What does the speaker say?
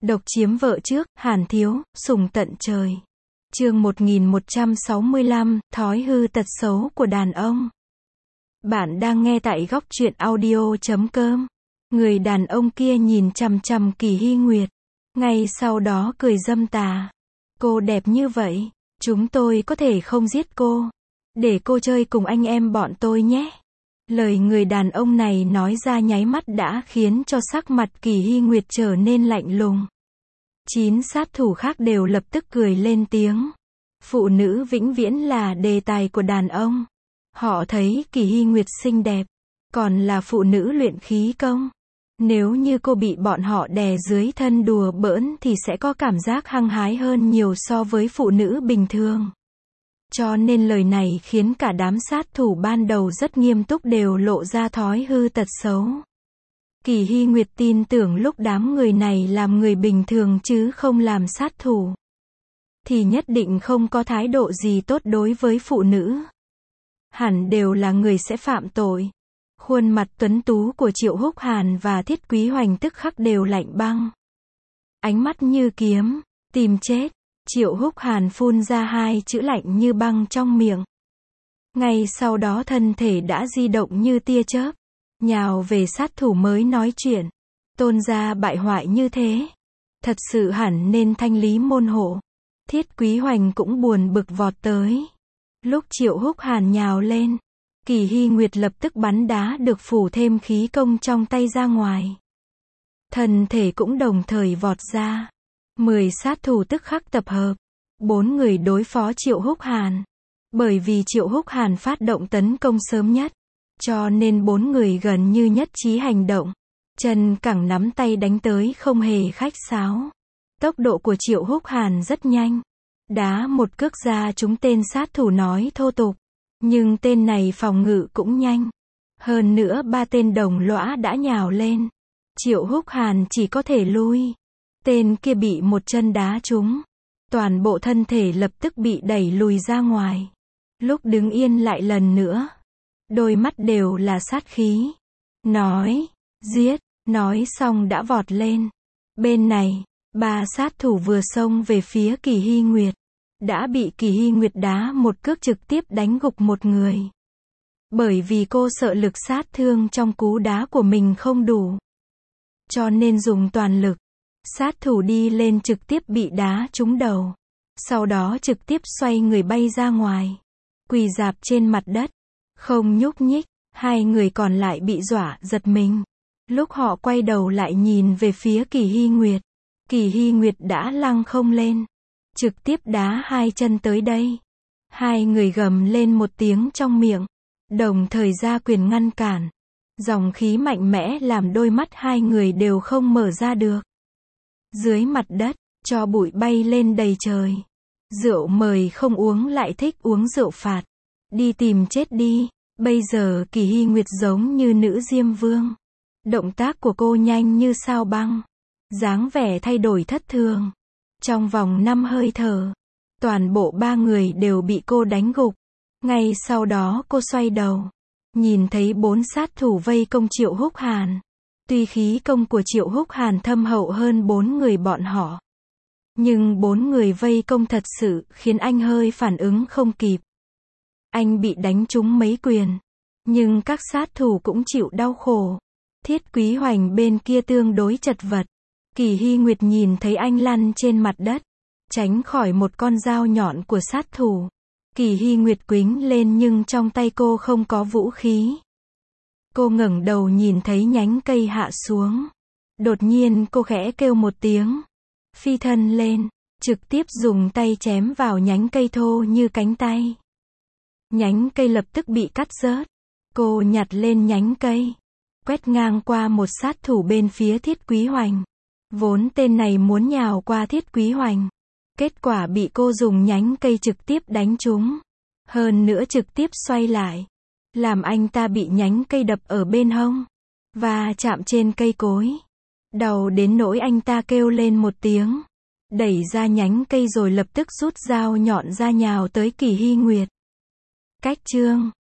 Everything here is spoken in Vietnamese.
Độc chiếm vợ trước, Hàn Thiếu, sủng tận trời. Chương 1165, thói hư tật xấu của đàn ông. Bạn đang nghe tại góc truyện audio.com. Người đàn ông kia nhìn chằm chằm Kỳ Hy Nguyệt. Ngay sau đó cười dâm tà. Cô đẹp như vậy, chúng tôi có thể không giết cô. Để cô chơi cùng anh em bọn tôi nhé. Lời người đàn ông này nói ra nháy mắt đã khiến cho sắc mặt Kỳ Hy Nguyệt trở nên lạnh lùng. 9 sát thủ khác đều lập tức cười lên tiếng. Phụ nữ vĩnh viễn là đề tài của đàn ông. Họ thấy Kỳ Hy Nguyệt xinh đẹp, còn là phụ nữ luyện khí công. Nếu như cô bị bọn họ đè dưới thân đùa bỡn thì sẽ có cảm giác hăng hái hơn nhiều so với phụ nữ bình thường. Cho nên lời này khiến cả đám sát thủ ban đầu rất nghiêm túc đều lộ ra thói hư tật xấu. Kỳ Hy Nguyệt tin tưởng lúc đám người này làm người bình thường chứ không làm sát thủ, thì nhất định không có thái độ gì tốt đối với phụ nữ. Hẳn đều là người sẽ phạm tội. Khuôn mặt tuấn tú của Triệu Húc Hàn và Thiết Quý Hoành tức khắc đều lạnh băng. Ánh mắt như kiếm, tìm chết. Triệu Húc Hàn phun ra 2 chữ lạnh như băng trong miệng. Ngay sau đó thân thể đã di động như tia chớp, nhào về sát thủ mới nói chuyện. Tôn gia bại hoại như thế, thật sự hẳn nên thanh lý môn hộ. Thiết Quý Hoành cũng buồn bực vọt tới. Lúc Triệu Húc Hàn nhào lên, Kỳ Hy Nguyệt lập tức bắn đá được phủ thêm khí công trong tay ra ngoài. Thân thể cũng đồng thời vọt ra. 10 sát thủ tức khắc tập hợp. 4 người đối phó Triệu Húc Hàn. Bởi vì Triệu Húc Hàn phát động tấn công sớm nhất, cho nên 4 người gần như nhất trí hành động. Chân cẳng nắm tay đánh tới không hề khách sáo. Tốc độ của Triệu Húc Hàn rất nhanh. Đá một cước ra trúng tên sát thủ nói thô tục. Nhưng tên này phòng ngự cũng nhanh. Hơn nữa 3 tên đồng lõa đã nhào lên. Triệu Húc Hàn chỉ có thể lui. Tên kia bị một chân đá trúng. Toàn bộ thân thể lập tức bị đẩy lùi ra ngoài. Lúc đứng yên lại lần nữa. Đôi mắt đều là sát khí. Nói, giết, nói xong đã vọt lên. Bên này, 3 sát thủ vừa xông về phía Kỳ Hy Nguyệt. Đã bị Kỳ Hy Nguyệt đá một cước trực tiếp đánh gục một người. Bởi vì cô sợ lực sát thương trong cú đá của mình không đủ, cho nên dùng toàn lực. Sát thủ đi lên trực tiếp bị đá trúng đầu. Sau đó trực tiếp xoay người bay ra ngoài. Quỳ rạp trên mặt đất. Không nhúc nhích. 2 người còn lại bị dọa giật mình. Lúc họ quay đầu lại nhìn về phía Kỳ Hy Nguyệt. Kỳ Hy Nguyệt đã lăng không lên. Trực tiếp đá 2 chân tới đây. 2 người gầm lên một tiếng trong miệng. Đồng thời ra quyền ngăn cản. Dòng khí mạnh mẽ làm đôi mắt 2 người đều không mở ra được. Dưới mặt đất, tro bụi bay lên đầy trời. Rượu mời không uống lại thích uống rượu phạt. Đi tìm chết đi. Bây giờ Kỳ Hy Nguyệt giống như nữ Diêm Vương. Động tác của cô nhanh như sao băng. Dáng vẻ thay đổi thất thường. Trong vòng 5 hơi thở, toàn bộ 3 người đều bị cô đánh gục. Ngay sau đó cô xoay đầu. Nhìn thấy 4 sát thủ vây công Triệu Húc Hàn. Tuy khí công của Triệu Húc Hàn thâm hậu hơn 4 người bọn họ, nhưng 4 người vây công thật sự khiến anh hơi phản ứng không kịp. Anh bị đánh trúng mấy quyền, nhưng các sát thủ cũng chịu đau khổ. Thiết Quý Hoành bên kia tương đối chật vật. Kỳ Hy Nguyệt nhìn thấy anh lăn trên mặt đất, tránh khỏi một con dao nhọn của sát thủ. Kỳ Hy Nguyệt quĩnh lên nhưng trong tay cô không có vũ khí. Cô ngẩng đầu nhìn thấy nhánh cây hạ xuống. Đột nhiên cô khẽ kêu một tiếng. Phi thân lên, trực tiếp dùng tay chém vào nhánh cây thô như cánh tay. Nhánh cây lập tức bị cắt rớt. Cô nhặt lên nhánh cây, quét ngang qua một sát thủ bên phía Thiết Quý Hoành. Vốn tên này muốn nhào qua Thiết Quý Hoành. Kết quả bị cô dùng nhánh cây trực tiếp đánh trúng. Hơn nữa trực tiếp xoay lại, làm anh ta bị nhánh cây đập ở bên hông, và chạm trên cây cối. Đau đến nỗi anh ta kêu lên một tiếng. Đẩy ra nhánh cây rồi lập tức rút dao nhọn ra nhào tới Kỳ Hy Nguyệt. Cách chương